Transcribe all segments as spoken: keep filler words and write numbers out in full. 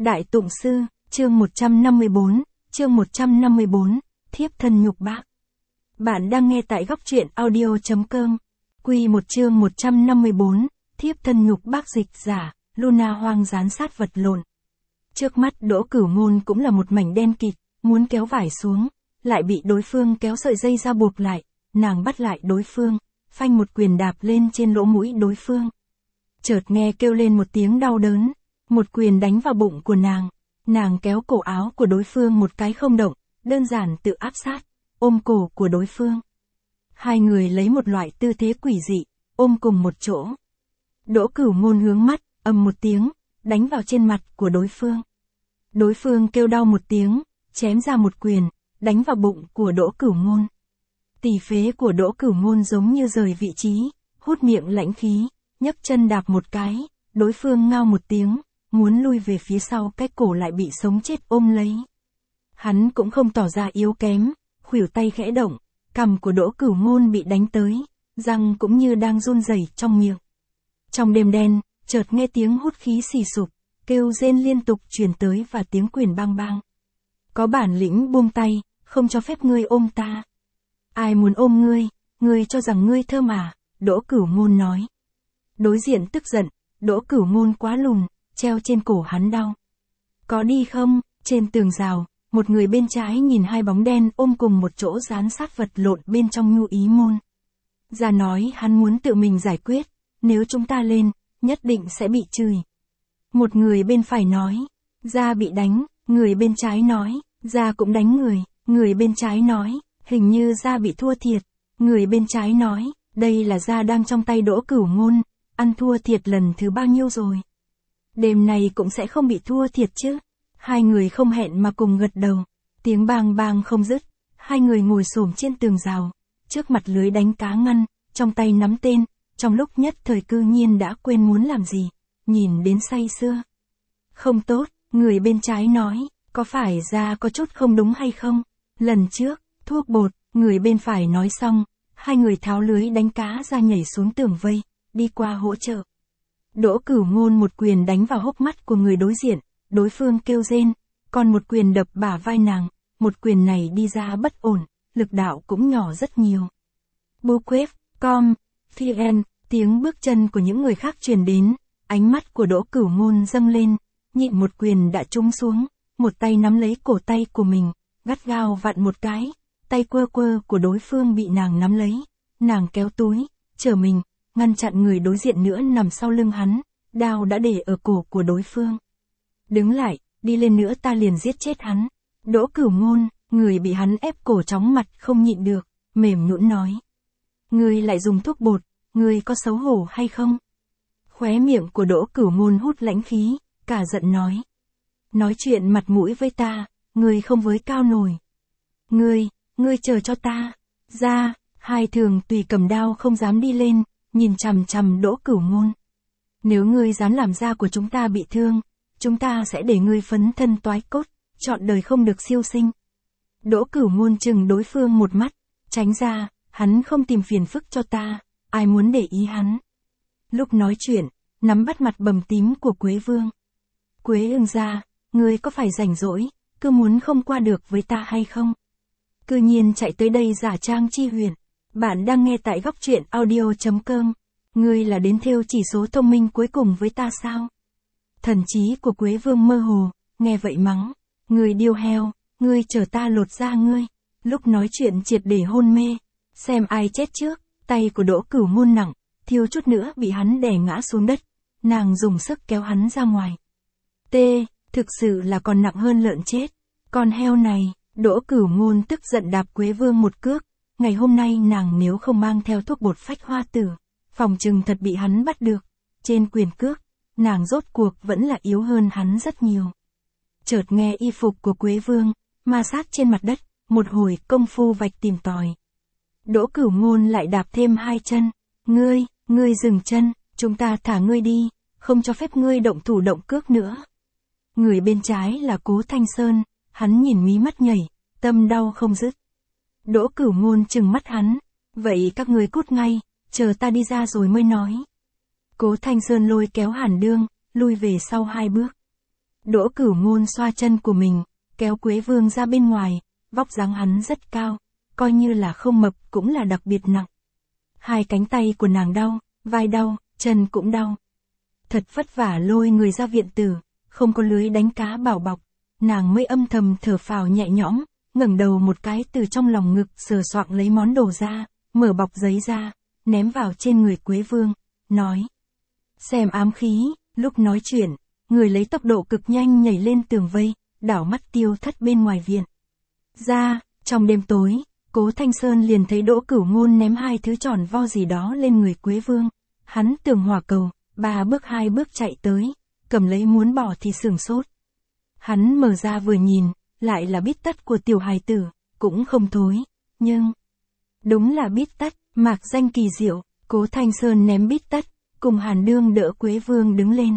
Đại Tụng Sư, chương một trăm năm mươi bốn, chương một trăm năm mươi bốn, Thiếp thân nhục bác. Bạn đang nghe tại góc truyện audio chấm com. Quy một chương một trăm năm mươi bốn, Thiếp thân nhục bác, dịch giả, Luna hoang dán sát vật lộn. Trước mắt Đỗ Cửu Ngôn cũng là một mảnh đen kịt, muốn kéo vải xuống, lại bị đối phương kéo sợi dây ra buộc lại, nàng bắt lại đối phương, phanh một quyền đạp lên trên lỗ mũi đối phương. Chợt nghe kêu lên một tiếng đau đớn, một quyền đánh vào bụng của nàng, nàng kéo cổ áo của đối phương một cái không động, đơn giản tự áp sát, ôm cổ của đối phương. Hai người lấy một loại tư thế quỷ dị, ôm cùng một chỗ. Đỗ Cửu Ngôn hướng mắt, ầm một tiếng, đánh vào trên mặt của đối phương. Đối phương kêu đau một tiếng, chém ra một quyền, đánh vào bụng của Đỗ Cửu Ngôn. Tỳ phế của Đỗ Cửu Ngôn giống như rời vị trí, hút miệng lãnh khí, nhấc chân đạp một cái, đối phương ngao một tiếng, muốn lui về phía sau, cái cổ lại bị sống chết ôm lấy. Hắn cũng không tỏ ra yếu kém, khuỷu tay khẽ động, cằm của Đỗ Cửu Ngôn bị đánh tới, răng cũng như đang run rẩy trong miệng. Trong đêm đen, chợt nghe tiếng hút khí xì sụp, kêu rên liên tục truyền tới và tiếng quyền bang bang. Có bản lĩnh buông tay, không cho phép ngươi ôm ta. Ai muốn ôm ngươi, ngươi cho rằng ngươi thơm à, Đỗ Cửu Ngôn nói. Đối diện tức giận, Đỗ Cửu Ngôn quá lùn, treo trên cổ hắn đau. Có đi không? Trên tường rào, một người bên trái nhìn hai bóng đen ôm cùng một chỗ dán sát vật lộn bên trong nhu ý môn. Ra nói hắn muốn tự mình giải quyết, nếu chúng ta lên, nhất định sẽ bị chửi. Một người bên phải nói, ra bị đánh, người bên trái nói, ra cũng đánh người, người bên trái nói, hình như ra bị thua thiệt, người bên trái nói, đây là ra đang trong tay Đỗ Cửu Ngôn, ăn thua thiệt lần thứ bao nhiêu rồi. Đêm này cũng sẽ không bị thua thiệt chứ. Hai người không hẹn mà cùng gật đầu, tiếng bang bang không dứt, hai người ngồi xổm trên tường rào, trước mặt lưới đánh cá ngăn, trong tay nắm tên, trong lúc nhất thời cư nhiên đã quên muốn làm gì, nhìn đến say sưa. Không tốt, người bên trái nói, có phải ra có chút không đúng hay không? Lần trước, thuốc bột, người bên phải nói xong, hai người tháo lưới đánh cá ra nhảy xuống tường vây, đi qua hỗ trợ. Đỗ Cửu Ngôn một quyền đánh vào hốc mắt của người đối diện, đối phương kêu rên, còn một quyền đập bả vai nàng, một quyền này đi ra bất ổn, lực đạo cũng nhỏ rất nhiều. Buquet, com, vn, tiếng bước chân của những người khác truyền đến, ánh mắt của Đỗ Cửu Ngôn dâng lên, nhịn một quyền đã trúng xuống, một tay nắm lấy cổ tay của mình, gắt gao vặn một cái, tay quơ quơ của đối phương bị nàng nắm lấy, nàng kéo túi, trở mình, ngăn chặn người đối diện nữa nằm sau lưng hắn, đao đã để ở cổ của đối phương. Đứng lại, đi lên nữa ta liền giết chết hắn. Đỗ Cửu Ngôn, người bị hắn ép cổ chóng mặt không nhịn được, mềm nhũn nói. Ngươi lại dùng thuốc bột, ngươi có xấu hổ hay không? Khóe miệng của Đỗ Cửu Ngôn hút lãnh khí, cả giận nói. Nói chuyện mặt mũi với ta, ngươi không với cao nổi. Ngươi, ngươi chờ cho ta. Ra, hai thường tùy cầm đao không dám đi lên, nhìn chằm chằm Đỗ Cửu Ngôn. Nếu ngươi dám làm da của chúng ta bị thương, chúng ta sẽ để ngươi phấn thân toái cốt, trọn đời không được siêu sinh. Đỗ Cửu Ngôn chừng đối phương một mắt, tránh ra, hắn không tìm phiền phức cho ta, ai muốn để ý hắn. Lúc nói chuyện, nắm bắt mặt bầm tím của Quế Vương. Quế Ưng gia, ngươi có phải rảnh rỗi, cứ muốn không qua được với ta hay không? Cư nhiên chạy tới đây giả trang chi huyền. Bạn đang nghe tại góc truyện audio chấm com. Ngươi là đến theo chỉ số thông minh cuối cùng với ta sao? Thần trí của Quế Vương mơ hồ, nghe vậy mắng. Ngươi điêu heo, ngươi chờ ta lột da ngươi. Lúc nói chuyện triệt để hôn mê. Xem ai chết trước, tay của Đỗ Cửu Ngôn nặng, thiếu chút nữa bị hắn đè ngã xuống đất. Nàng dùng sức kéo hắn ra ngoài. T, thực sự là còn nặng hơn lợn chết. Con heo này, Đỗ Cửu Ngôn tức giận đạp Quế Vương một cước. Ngày hôm nay nàng nếu không mang theo thuốc bột phách hoa tử, phòng trừng thật bị hắn bắt được. Trên quyền cước, nàng rốt cuộc vẫn là yếu hơn hắn rất nhiều. Chợt nghe y phục của Quế Vương, ma sát trên mặt đất, một hồi công phu vạch tìm tòi. Đỗ Cửu Ngôn lại đạp thêm hai chân. Ngươi, ngươi dừng chân, chúng ta thả ngươi đi, không cho phép ngươi động thủ động cước nữa. Người bên trái là Cố Thanh Sơn, hắn nhìn mí mắt nhảy, tâm đau không dứt. Đỗ Cửu Ngôn trừng mắt hắn, vậy các ngươi cút ngay, chờ ta đi ra rồi mới nói. Cố Thanh Sơn lôi kéo Hàn Đương, lui về sau hai bước. Đỗ Cửu Ngôn xoa chân của mình, kéo Quế Vương ra bên ngoài, vóc dáng hắn rất cao, coi như là không mập cũng là đặc biệt nặng. Hai cánh tay của nàng đau, vai đau, chân cũng đau. Thật vất vả lôi người ra viện tử, không có lưới đánh cá bảo bọc, nàng mới âm thầm thở phào nhẹ nhõm, ngẩng đầu một cái từ trong lòng ngực sờ soạng lấy món đồ ra, mở bọc giấy ra, ném vào trên người Quế Vương, nói. Xem ám khí, lúc nói chuyện, người lấy tốc độ cực nhanh nhảy lên tường vây, đảo mắt tiêu thất bên ngoài viện. Ra, trong đêm tối, Cố Thanh Sơn liền thấy Đỗ Cửu Ngôn ném hai thứ tròn vo gì đó lên người Quế Vương. Hắn tường hỏa cầu, ba bước hai bước chạy tới, cầm lấy muốn bỏ thì sửng sốt. Hắn mở ra vừa nhìn, lại là bít tất của tiểu hài tử, cũng không thối, nhưng... Đúng là bít tất, mạc danh kỳ diệu, Cố Thanh Sơn ném bít tất, cùng Hàn Đương đỡ Quế Vương đứng lên.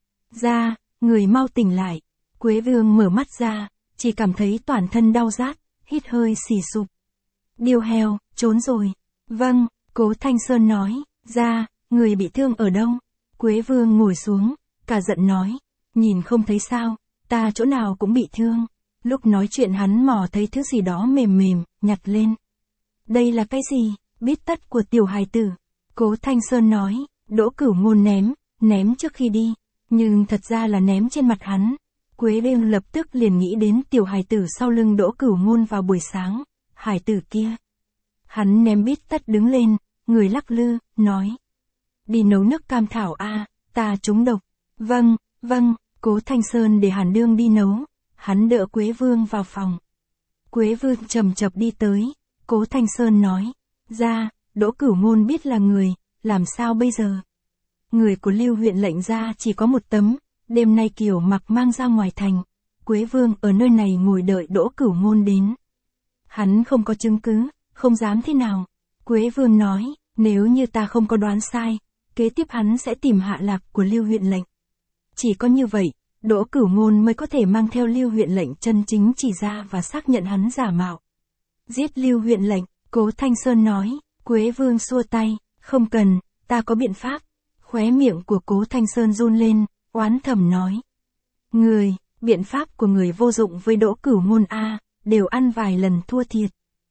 Ra, người mau tỉnh lại. Quế Vương mở mắt ra, chỉ cảm thấy toàn thân đau rát, hít hơi xì sụp. Điêu heo, trốn rồi. Vâng, Cố Thanh Sơn nói, ra, người bị thương ở đâu? Quế Vương ngồi xuống, cả giận nói, nhìn không thấy sao, ta chỗ nào cũng bị thương. Lúc nói chuyện hắn mò thấy thứ gì đó mềm mềm, nhặt lên. Đây là cái gì? Bít tất của tiểu hài tử. Cố Thanh Sơn nói, Đỗ Cửu Ngôn ném, ném trước khi đi, nhưng thật ra là ném trên mặt hắn. Quế Vương lập tức liền nghĩ đến tiểu hài tử sau lưng Đỗ Cửu Ngôn vào buổi sáng, hài tử kia. Hắn ném bít tất đứng lên, người lắc lư, nói. Đi nấu nước cam thảo a, ta trúng độc. Vâng, vâng, Cố Thanh Sơn để Hàn Đương đi nấu, hắn đỡ Quế Vương vào phòng. Quế Vương chầm chập đi tới, Cố Thanh Sơn nói, ra, Đỗ Cửu Ngôn biết là người, làm sao bây giờ? Người của Lưu huyện lệnh ra chỉ có một tấm, đêm nay Kiều Mặc mang ra ngoài thành, Quế Vương ở nơi này ngồi đợi Đỗ Cửu Ngôn đến. Hắn không có chứng cứ, không dám thế nào. Quế Vương nói, nếu như ta không có đoán sai, kế tiếp hắn sẽ tìm hạ lạc của Lưu huyện lệnh. Chỉ có như vậy, Đỗ Cửu Ngôn mới có thể mang theo Lưu huyện lệnh chân chính chỉ ra và xác nhận hắn giả mạo. Giết Lưu huyện lệnh, Cố Thanh Sơn nói. Quế Vương xua tay, không cần, ta có biện pháp. Khóe miệng của Cố Thanh Sơn run lên, oán thầm nói. Người, biện pháp của người vô dụng với Đỗ Cửu Ngôn a, đều ăn vài lần thua thiệt.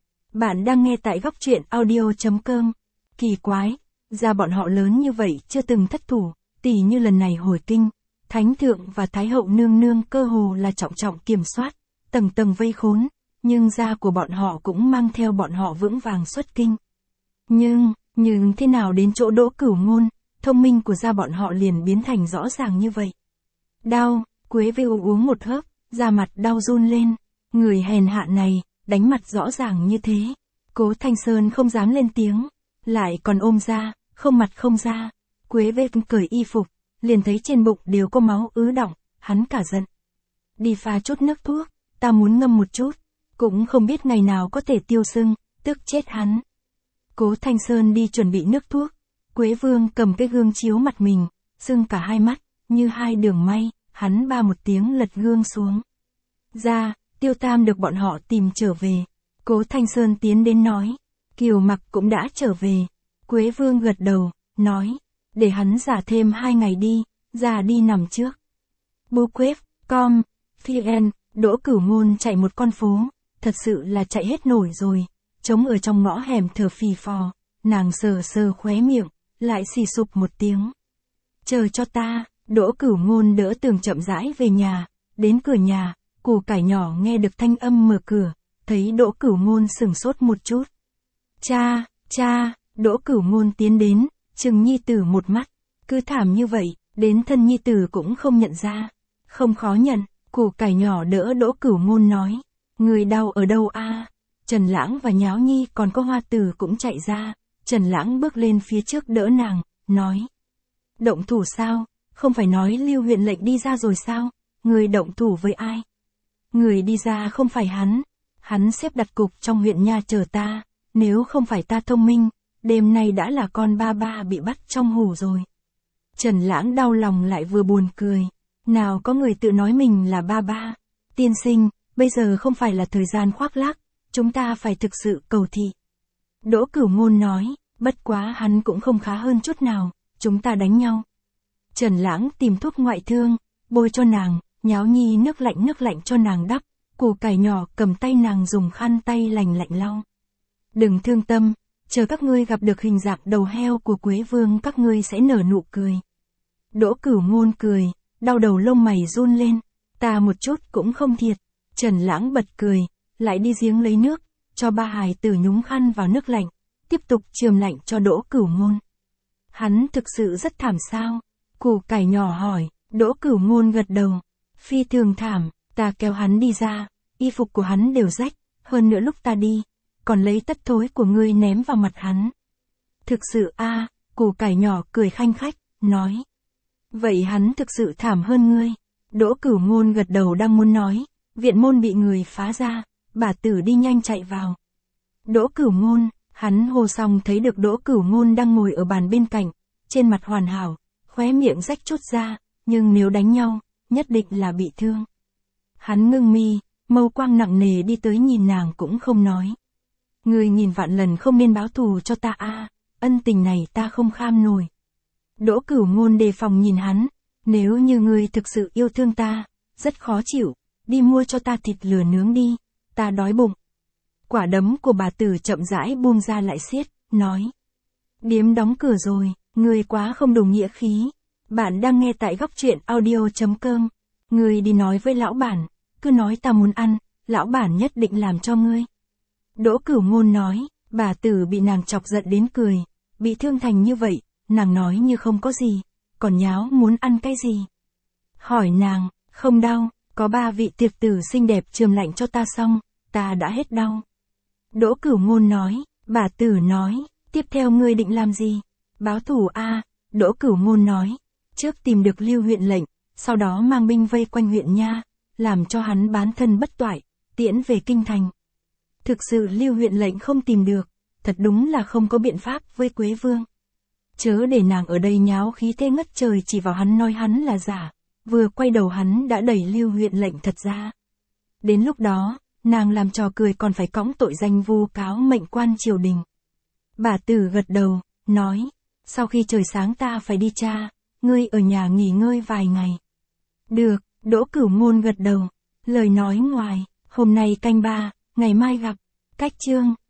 Bạn đang nghe tại góc truyện audio chấm com. Kỳ quái, ra bọn họ lớn như vậy chưa từng thất thủ, tỉ như lần này hồi kinh, Thánh Thượng và Thái Hậu nương nương cơ hồ là trọng trọng kiểm soát, tầng tầng vây khốn, nhưng gia của bọn họ cũng mang theo bọn họ vững vàng xuất kinh. Nhưng, nhưng thế nào đến chỗ Đỗ Cửu Ngôn, thông minh của gia bọn họ liền biến thành rõ ràng như vậy. Đau, Quế Vương uống một hớp, da mặt đau run lên, người hèn hạ này, đánh mặt rõ ràng như thế. Cố Thanh Sơn không dám lên tiếng, lại còn ôm ra, không mặt không ra. Quế Vương cởi y phục, liền thấy trên bụng đều có máu ứ đọng, hắn cả giận. Đi pha chút nước thuốc, ta muốn ngâm một chút, cũng không biết ngày nào có thể tiêu sưng, tức chết hắn. Cố Thanh Sơn đi chuẩn bị nước thuốc, Quế Vương cầm cái gương chiếu mặt mình, sưng cả hai mắt, như hai đường may, hắn ba một tiếng lật gương xuống. Ra, Tiêu Tam được bọn họ tìm trở về. Cố Thanh Sơn tiến đến nói, Kiều Mặc cũng đã trở về. Quế Vương gật đầu, nói, để hắn giả thêm hai ngày đi, ra đi nằm trước. Bookquép, com, vn, Đỗ Cửu Ngôn chạy một con phố, thật sự là chạy hết nổi rồi, trống ở trong ngõ hẻm thở phì phò, nàng sờ sờ khóe miệng, lại xì sụp một tiếng. Chờ cho ta, Đỗ Cửu Ngôn đỡ Tường chậm rãi về nhà, đến cửa nhà, Củ Cải nhỏ nghe được thanh âm mở cửa, thấy Đỗ Cửu Ngôn sửng sốt một chút. Cha, cha, Đỗ Cửu Ngôn tiến đến, chừng nhi tử một mắt, cứ thảm như vậy, đến thân nhi tử cũng không nhận ra. Không khó nhận, Củ Cải nhỏ đỡ Đỗ Cửu Ngôn nói, người đau ở đâu a? Trần Lãng và Nháo Nhi còn có Hoa Tử cũng chạy ra, Trần Lãng bước lên phía trước đỡ nàng, nói. Động thủ sao? Không phải nói Lưu huyện lệnh đi ra rồi sao? Người động thủ với ai? Người đi ra không phải hắn. Hắn xếp đặt cục trong huyện nha chờ ta, nếu không phải ta thông minh, đêm nay đã là con ba ba bị bắt trong hủ rồi. Trần Lãng đau lòng lại vừa buồn cười. Nào có người tự nói mình là ba ba. Tiên sinh, bây giờ không phải là thời gian khoác lác, chúng ta phải thực sự cầu thị. Đỗ Cửu Ngôn nói, bất quá hắn cũng không khá hơn chút nào, chúng ta đánh nhau. Trần Lãng tìm thuốc ngoại thương, bôi cho nàng, nháo nhi nước lạnh nước lạnh cho nàng đắp, củ cải nhỏ cầm tay nàng dùng khăn tay lành lạnh lau. Đừng thương tâm, chờ các ngươi gặp được hình dạng đầu heo của Quế Vương các ngươi sẽ nở nụ cười. Đỗ Cửu Ngôn cười, đau đầu lông mày run lên, ta một chút cũng không thiệt. Trần Lãng bật cười, lại đi giếng lấy nước, cho ba hài tử nhúng khăn vào nước lạnh, tiếp tục chườm lạnh cho Đỗ Cửu Ngôn. Hắn thực sự rất thảm sao? Củ cải nhỏ hỏi, Đỗ Cửu Ngôn gật đầu. Phi thường thảm, ta kéo hắn đi ra, y phục của hắn đều rách, hơn nữa lúc ta đi, còn lấy tất thối của ngươi ném vào mặt hắn. Thực sự a, à, củ cải nhỏ cười khanh khách, nói. Vậy hắn thực sự thảm hơn ngươi. Đỗ Cửu Ngôn gật đầu đang muốn nói, viện môn bị người phá ra, bà tử đi nhanh chạy vào. Đỗ Cửu Ngôn, hắn hô xong thấy được Đỗ Cửu Ngôn đang ngồi ở bàn bên cạnh, trên mặt hoàn hảo, khóe miệng rách chút ra, nhưng nếu đánh nhau, nhất định là bị thương. Hắn ngưng mi, mâu quang nặng nề đi tới nhìn nàng cũng không nói. Ngươi nghìn vạn lần không nên báo thù cho ta a, ân tình này ta không kham nổi. Đỗ Cửu Ngôn đề phòng nhìn hắn, nếu như ngươi thực sự yêu thương ta, rất khó chịu, đi mua cho ta thịt lửa nướng đi, ta đói bụng. Quả đấm của bà tử chậm rãi buông ra lại siết, nói. Điếm đóng cửa rồi, ngươi quá không đủ nghĩa khí. Bạn đang nghe tại góc truyện audio chấm com. Ngươi đi nói với lão bản, cứ nói ta muốn ăn, lão bản nhất định làm cho ngươi. Đỗ Cửu Ngôn nói, bà tử bị nàng chọc giận đến cười, bị thương thành như vậy, nàng nói như không có gì, còn nháo muốn ăn cái gì. Hỏi nàng, không đau, có ba vị tiệc tử xinh đẹp chườm lạnh cho ta xong, ta đã hết đau. Đỗ Cửu Ngôn nói, bà tử nói, tiếp theo ngươi định làm gì? Báo thù a, à, Đỗ Cửu Ngôn nói, trước tìm được Lưu huyện lệnh, sau đó mang binh vây quanh huyện nha, làm cho hắn bán thân bất toại, tiễn về kinh thành. Thực sự Lưu huyện lệnh không tìm được, thật đúng là không có biện pháp với Quế Vương. Chớ để nàng ở đây nháo khí thế ngất trời chỉ vào hắn nói hắn là giả, vừa quay đầu hắn đã đẩy Lưu huyện lệnh thật ra. Đến lúc đó, nàng làm trò cười còn phải cõng tội danh vu cáo mệnh quan triều đình. Bà tử gật đầu, nói, sau khi trời sáng ta phải đi tra, ngươi ở nhà nghỉ ngơi vài ngày. Được, Đỗ Cửu Ngôn gật đầu, lời nói ngoài, hôm nay canh ba, ngày mai gặp, cách chương.